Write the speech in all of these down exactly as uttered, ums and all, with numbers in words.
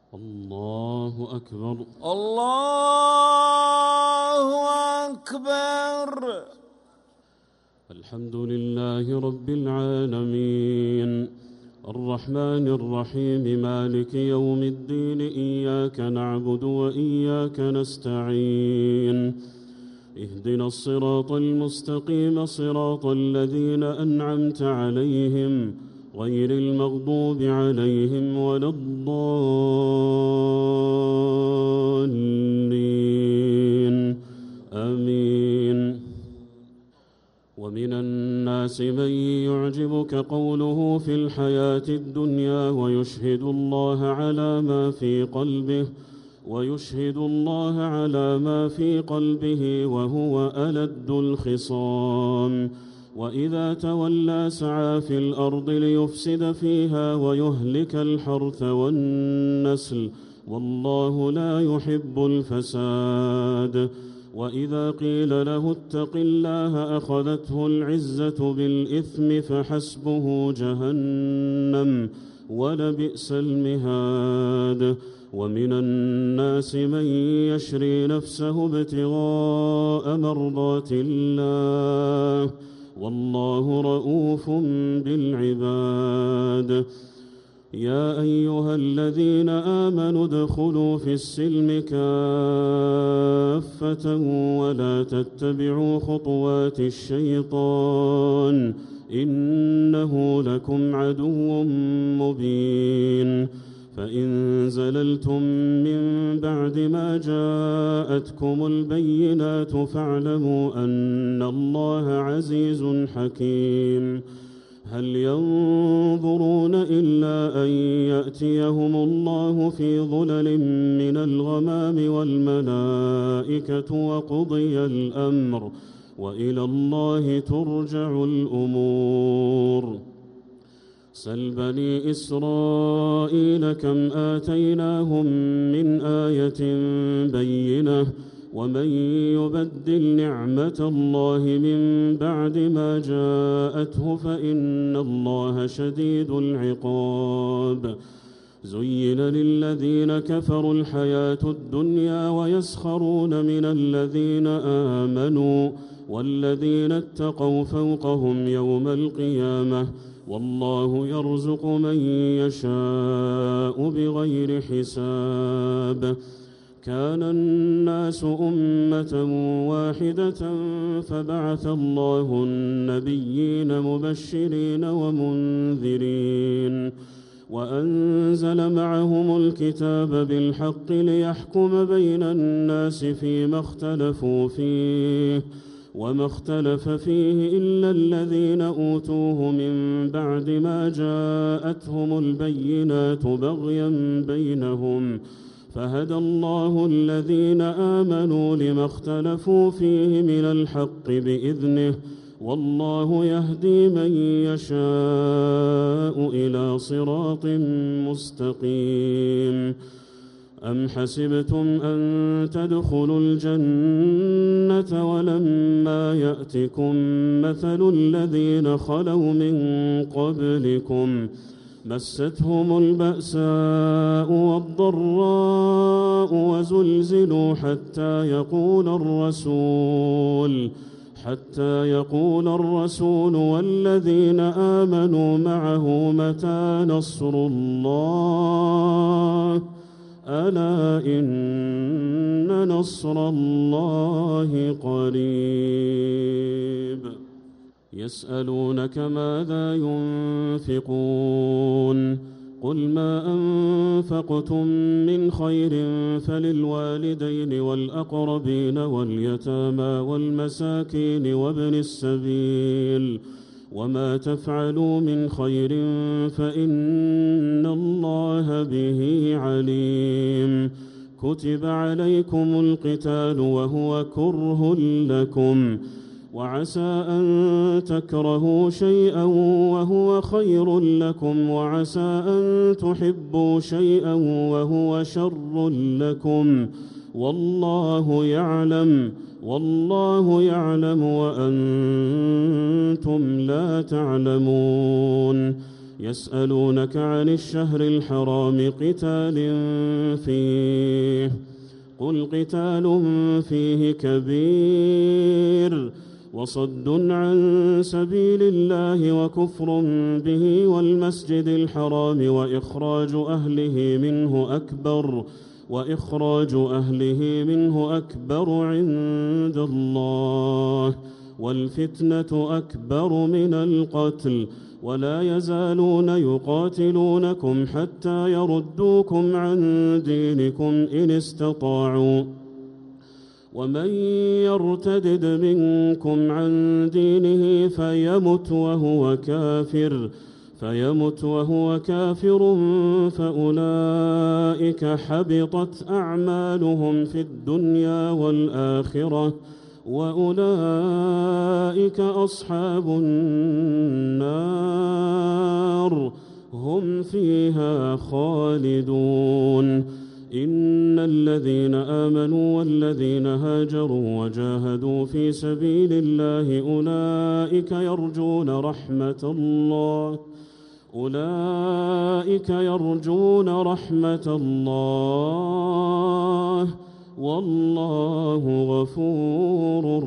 الله أكبر. الله أكبر. الحمد لله رب العالمين الرحمن الرحيم مالك يوم الدين، إياك نعبد وإياك نستعين، اهدنا الصراط المستقيم صراط الذين أنعمت عليهم غير المغضوب عليهم ولا الضالين، آمين. ومن الناس من يعجبك قوله في الحياة الدنيا ويشهد الله على ما في قلبه ويشهد الله على ما في قلبه وهو ألد الخصام، وإذا تولى سعى في الأرض ليفسد فيها ويهلك الحرث والنسل، والله لا يحب الفساد. وإذا قيل له اتق الله أخذته العزة بالإثم فحسبه جهنم ولبئس المهاد. ومن الناس من يشري نفسه ابتغاء مرضات الله والله رؤوف بالعباد. يا أيها الذين آمنوا ادخلوا في السلم كافة ولا تتبعوا خطوات الشيطان إنه لكم عدو مبين. فإن زللتم من بعد ما جاءتكم البينات فاعلموا أن الله عزيز حكيم. هل ينظرون إلا أن يأتيهم الله في ظلل من الغمام والملائكة وقضي الأمر وإلى الله ترجع الأمور. سل بني إسرائيل كم آتيناهم من آية بينة ومن يبدل نعمة الله من بعد ما جاءته فإن الله شديد العقاب. زين للذين كفروا الحياة الدنيا ويسخرون من الذين آمنوا والذين اتقوا فوقهم يوم القيامة والله يرزق من يشاء بغير حساب. كان الناس أمة واحدة فبعث الله النبيين مبشرين ومنذرين وأنزل معهم الكتاب بالحق ليحكم بين الناس فيما اختلفوا فيه وما اختلف فيه إلا الذين أوتوه من بعد ما جاءتهم البينات بغيا بينهم فهدى الله الذين آمنوا لما اختلفوا فيه من الحق بإذنه والله يهدي من يشاء إلى صراط مستقيم. أم حسبتم أن تدخلوا الجنة ولما يأتكم مثل الذين خلوا من قبلكم مستهم البأساء والضراء وزلزلوا حتى يقول الرسول حتى يقول الرسول والذين آمنوا معه متى نصر الله ألا إن نصر الله قريب. يسألونك ماذا ينفقون قل ما أنفقتم من خير فللوالدين والأقربين واليتامى والمساكين وابن السبيل وما تفعلوا من خير فإن الله به عليم. كتب عليكم القتال وهو كره لكم وعسى أن تكرهوا شيئا وهو خير لكم وعسى أن تحبوا شيئا وهو شر لكم والله يعلم والله يعلم وأنتم لا تعلمون. يسألونك عن الشهر الحرام قتال فيه قل قتال فيه كبير وصد عن سبيل الله وكفر به والمسجد الحرام وإخراج أهله منه أكبر وإخراج أهله منه أكبر عند الله والفتنة أكبر من القتل ولا يزالون يقاتلونكم حتى يردوكم عن دينكم إن استطاعوا ومن يرتدد منكم عن دينه فيمت وهو كافر فيمت وهو كافر فأولئك حبطت أعمالهم في الدنيا والآخرة وأولئك أصحاب النار هم فيها خالدون إن الذين آمنوا والذين هاجروا وجاهدوا في سبيل الله أولئك يرجون رحمة الله أولئك يرجون رحمة الله والله غفور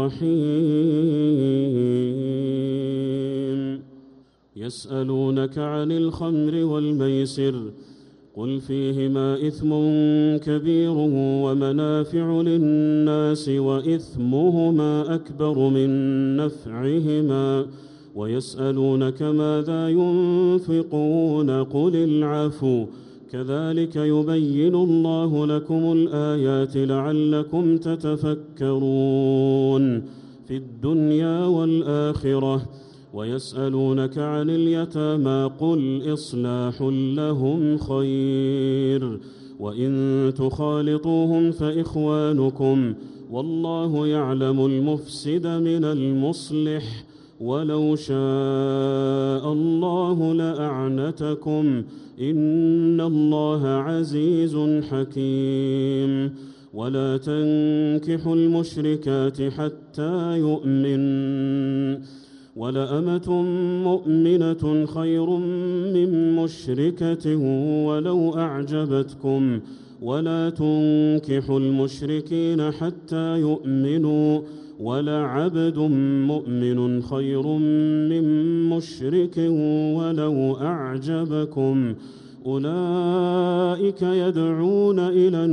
رحيم يسألونك عن الخمر والميسر قل فيهما إثم كبير ومنافع للناس وإثمهما أكبر من نفعهما ويسألونك ماذا ينفقون قل العفو كذلك يبين الله لكم الآيات لعلكم تتفكرون في الدنيا والآخرة ويسألونك عن اليتامى قل إصلاح لهم خير وإن تخالطوهم فإخوانكم والله يعلم المفسد من المصلح ولو شاء الله لأعنتكم إن الله عزيز حكيم ولا تنكحوا المشركات حتى يؤمن ولأمة مؤمنة خير من مشركة ولو أعجبتكم ولا تنكحوا المشركين حتى يؤمنوا ولعبد مؤمن خير من مشرك ولو أعجبكم أولئك يدعون إلى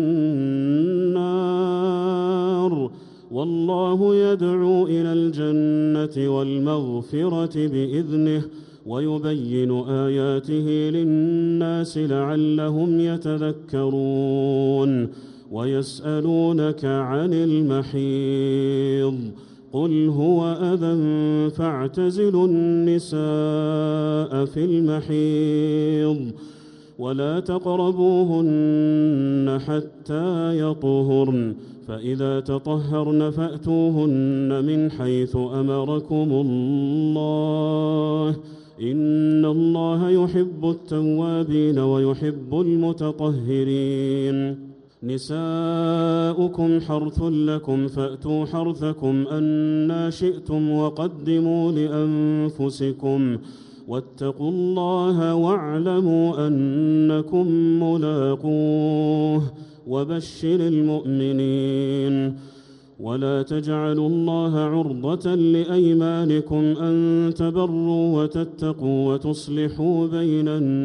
النار والله يدعو إلى الجنة والمغفرة بإذنه ويبين آياته للناس لعلهم يتذكرون ويسألونك عن المحيض قل هو أذى فاعتزلوا النساء في المحيض ولا تقربوهن حتى يطهرن فإذا تطهرن فأتوهن من حيث أمركم الله إن الله يحب التوابين ويحب المتطهرين نساؤكم حرث لكم فأتوا حرثكم أنا شئتم وقدموا لأنفسكم واتقوا الله واعلموا أنكم ملاقوه وبشر المؤمنين ولا تجعلوا الله عرضة لأيمانكم أن تبروا وتتقوا وتصلحوا بين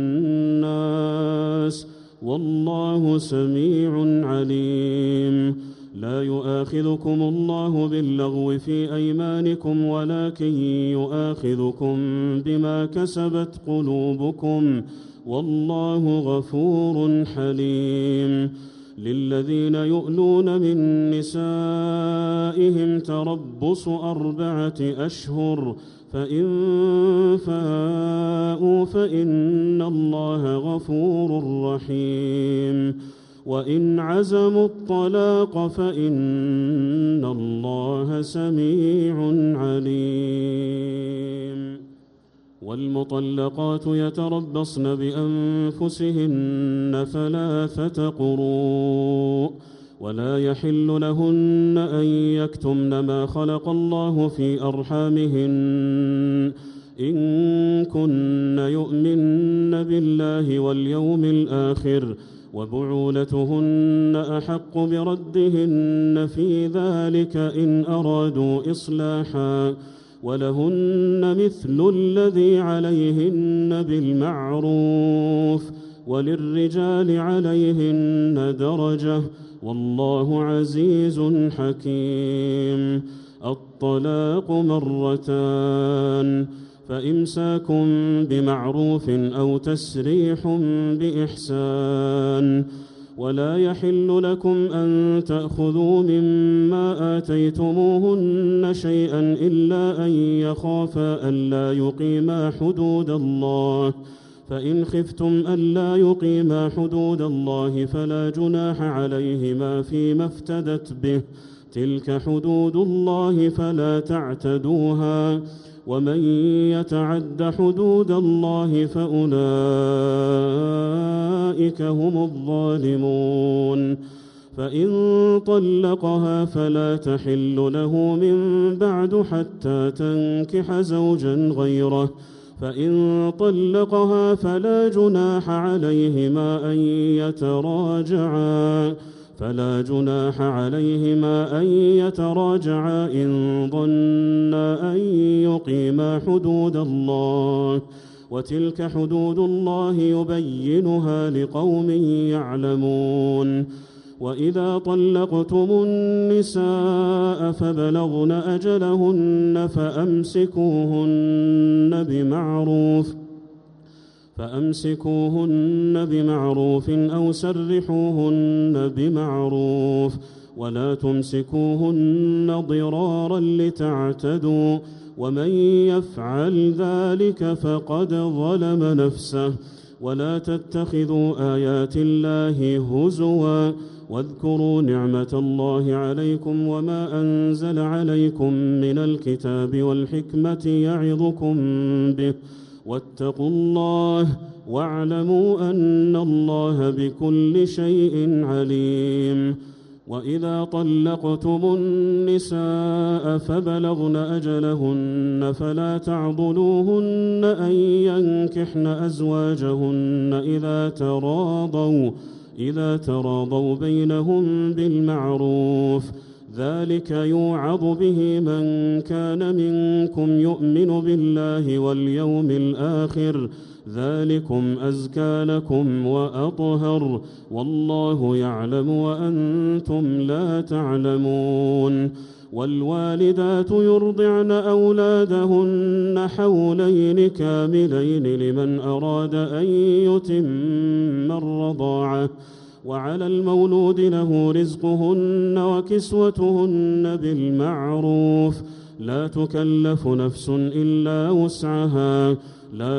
الناس والله سميع عليم لا يؤاخذكم الله باللغو في أيمانكم ولكن يؤاخذكم بما كسبت قلوبكم والله غفور حليم للذين يؤلون من نسائهم تربص أربعة أشهر فإن فاءوا فإن الله غفور رحيم وإن عزموا الطلاق فإن الله سميع عليم والمطلقات يتربصن بأنفسهن ثلاثة قروء ولا يحل لهن أن يكتمن ما خلق الله في أرحامهن إن كن يؤمن بالله واليوم الآخر وبعولتهن أحق بردهن في ذلك إن أرادوا إصلاحا ولهن مثل الذي عليهن بالمعروف وللرجال عليهن درجة والله عزيز حكيم. الطلاق مرتان فإمساك بمعروف أو تسريح بإحسان ولا يحل لكم أن تأخذوا مما آتيتموهن شيئا إلا أن يخافا ألا يقيما حدود الله فإن خفتم ألا يقيما حدود الله فلا جناح عليهما فيما افتدت به تلك حدود الله فلا تعتدوها ومن يتعد حدود الله فأولئك هم الظالمون. فإن طلقها فلا تحل له من بعد حتى تنكح زوجا غيره فإن طلقها فلا جناح عليهما أن يتراجعا فلا جناح عليهما أن يتراجعا إن ظنا أن يقيما حدود الله وتلك حدود الله يبينها لقوم يعلمون. وإذا طلقتم النساء فبلغن أجلهن فأمسكوهن بمعروف فأمسكوهن بمعروف أو سرحوهن بمعروف ولا تمسكوهن ضرارا لتعتدوا ومن يفعل ذلك فقد ظلم نفسه. ولا تتخذوا آيات الله هزوا واذكروا نعمة الله عليكم وما أنزل عليكم من الكتاب والحكمة يعظكم به واتقوا الله واعلموا أن الله بكل شيء عليم. وإذا طلقتم النساء فبلغن أجلهن فلا تعضلوهن أن ينكحن أزواجهن إذا تراضوا إذا تراضوا بينهم بالمعروف ذلك يوعظ به من كان منكم يؤمن بالله واليوم الآخر ذلكم أزكى لكم وأطهر والله يعلم وأنتم لا تعلمون. والوالدات يرضعن أولادهن حولين كاملين لمن أراد أن يتم الرضاعة وعلى المولود له رزقهن وكسوتهن بالمعروف لا تكلف نفس إلا وسعها لا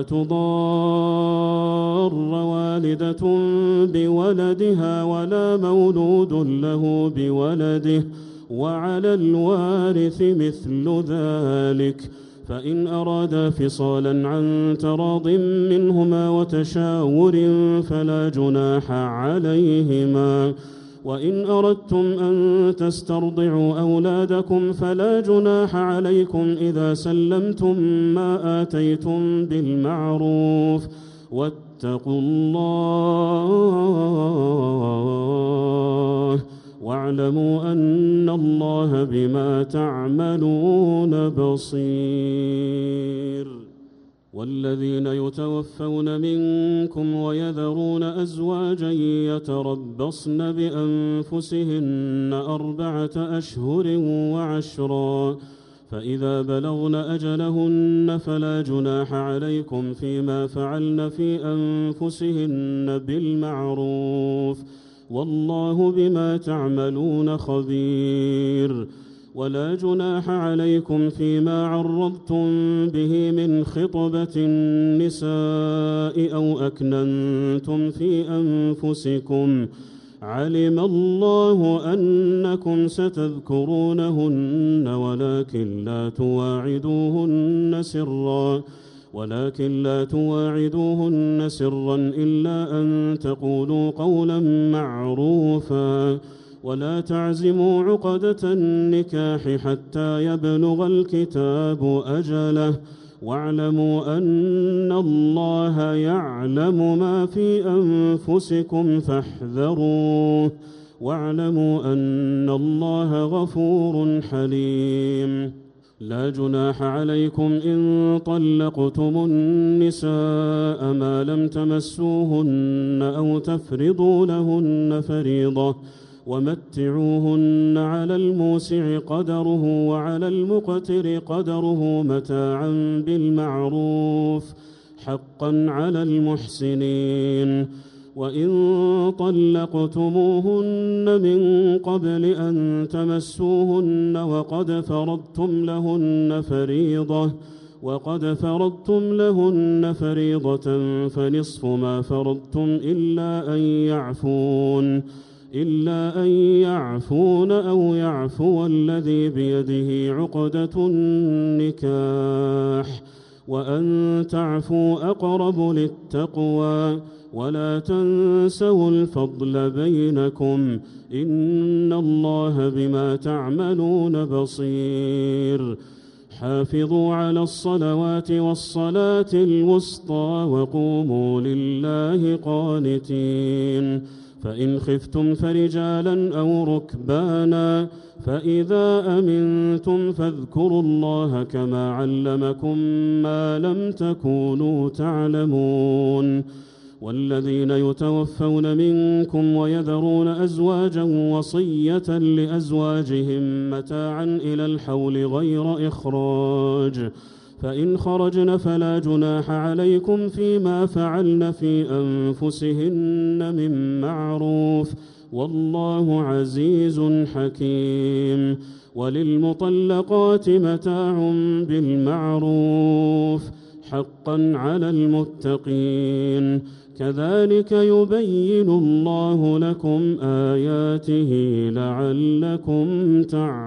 تضار والدة بولدها ولا مولود له بولده وعلى الوارث مثل ذلك فإن أرادا فصالا عن تراض منهما وتشاور فلا جناح عليهما. وإن أردتم أن تسترضعوا أولادكم فلا جناح عليكم إذا سلمتم ما آتيتم بالمعروف واتقوا الله واعلموا أن الله بما تعملون بصير. والذين يتوفون منكم ويذرون أزواجا يتربصن بأنفسهن أربعة أشهر وعشرا فإذا بلغن أجلهن فلا جناح عليكم فيما فعلن في أنفسهن بالمعروف والله بما تعملون خبير. ولا جناح عليكم فيما عرضتم به من خطبة النساء أو أكننتم في أنفسكم علم الله أنكم ستذكرونهن ولكن لا تواعدوهن سرا ولكن لا تواعدوهن سرا إلا أن تقولوا قولا معروفا ولا تعزموا عقدة النكاح حتى يبلغ الكتاب أجله واعلموا أن الله يعلم ما في أنفسكم فاحذروه واعلموا أن الله غفور حليم. لا جناح عليكم إن طلقتم النساء ما لم تمسوهن أو تفرضوا لهن فريضة ومتعوهن على الموسع قدره وعلى المقتر قدره متاعا بالمعروف حقا على المحسنين. وإن طلقتموهن من قبل أن تمسوهن وقد فرضتم لهن فريضة وقد فرضتم لهن فريضة فنصف ما فرضتم إلا أن يعفون إلا أن يعفون أو يعفو الذي بيده عقدة النكاح وأن تعفوا أقرب للتقوى ولا تنسوا الفضل بينكم إن الله بما تعملون بصير. حافظوا على الصلوات والصلاة الوسطى وقوموا لله قانتين. فإن خفتم فرجالا أو ركبانا فإذا أمنتم فاذكروا الله كما علمكم ما لم تكونوا تعلمون. والذين يتوفون منكم ويذرون أزواجا وصية لأزواجهم متاعا إلى الحول غير إخراج فإن خرجن فلا جناح عليكم فيما فعلن في أنفسهن من معروف والله عزيز حكيم. وللمطلقات متاع بالمعروف حقا على المتقين كذلك يبين الله لكم آياته لعلكم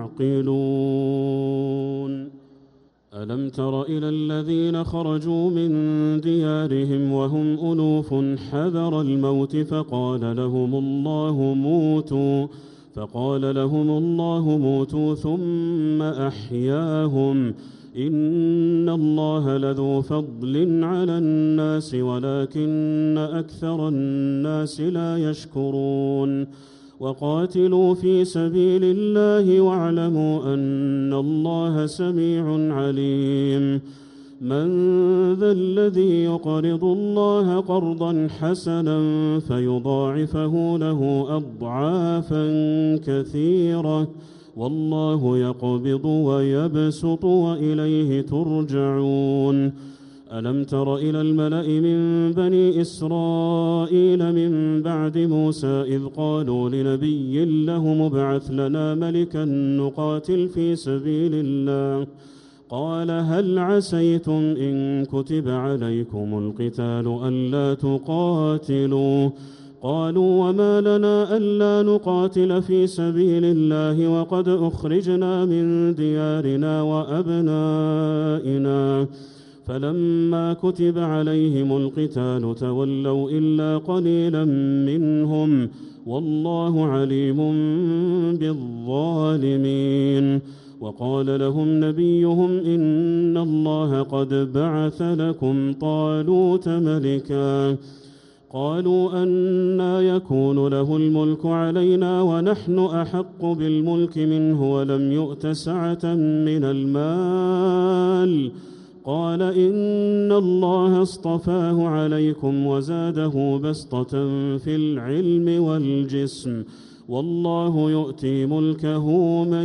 تعقلون. ألم تر إلى الذين خرجوا من ديارهم وهم ألوف حذر الموت فقال لهم الله موتوا فقال لهم الله موتوا ثم أحياهم إن الله لذو فضل على الناس ولكن أكثر الناس لا يشكرون. وقاتلوا في سبيل الله واعلموا أن الله سميع عليم. من ذا الذي يقرض الله قرضا حسنا فيضاعفه له أضعافا كثيرة والله يقبض ويبسط وإليه ترجعون. ألم تر إلى الملأ من بني إسرائيل من بعد موسى إذ قالوا لنبي له مبعث لنا ملكا نقاتل في سبيل الله قال هل عسيتم إن كتب عليكم القتال ألا تقاتلوا قالوا وما لنا ألا نقاتل في سبيل الله وقد أخرجنا من ديارنا وأبنائنا فلما كتب عليهم القتال تولوا إلا قليلا منهم والله عليم بالظالمين. وقال لهم نبيهم إن الله قد بعث لكم طالوت ملكا قالوا أنى يكون له الملك علينا ونحن أحق بالملك منه ولم يؤت سعة من المال قال إن الله اصطفاه عليكم وزاده بسطة في العلم والجسم والله يؤتي ملكه من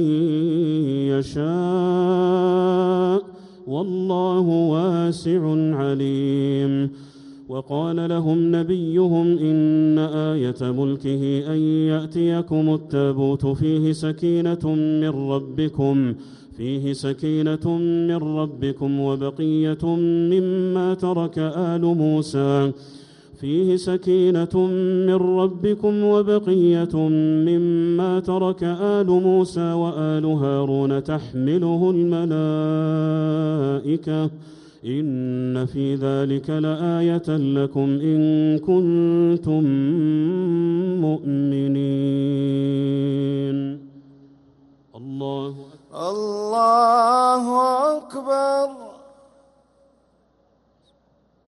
يشاء والله واسع عليم. وقال لهم نبيهم إن آية ملكه أن يأتيكم التابوت فيه سكينة من ربكم فيه سكينة من ربكم وبقية مما ترك آل موسى فيه سكينة من ربكم وبقية مما ترك آل موسى وآل هارون تحمله الملائكة إن في ذلك لآية لكم إن كنتم مؤمنين. الله الله أكبر.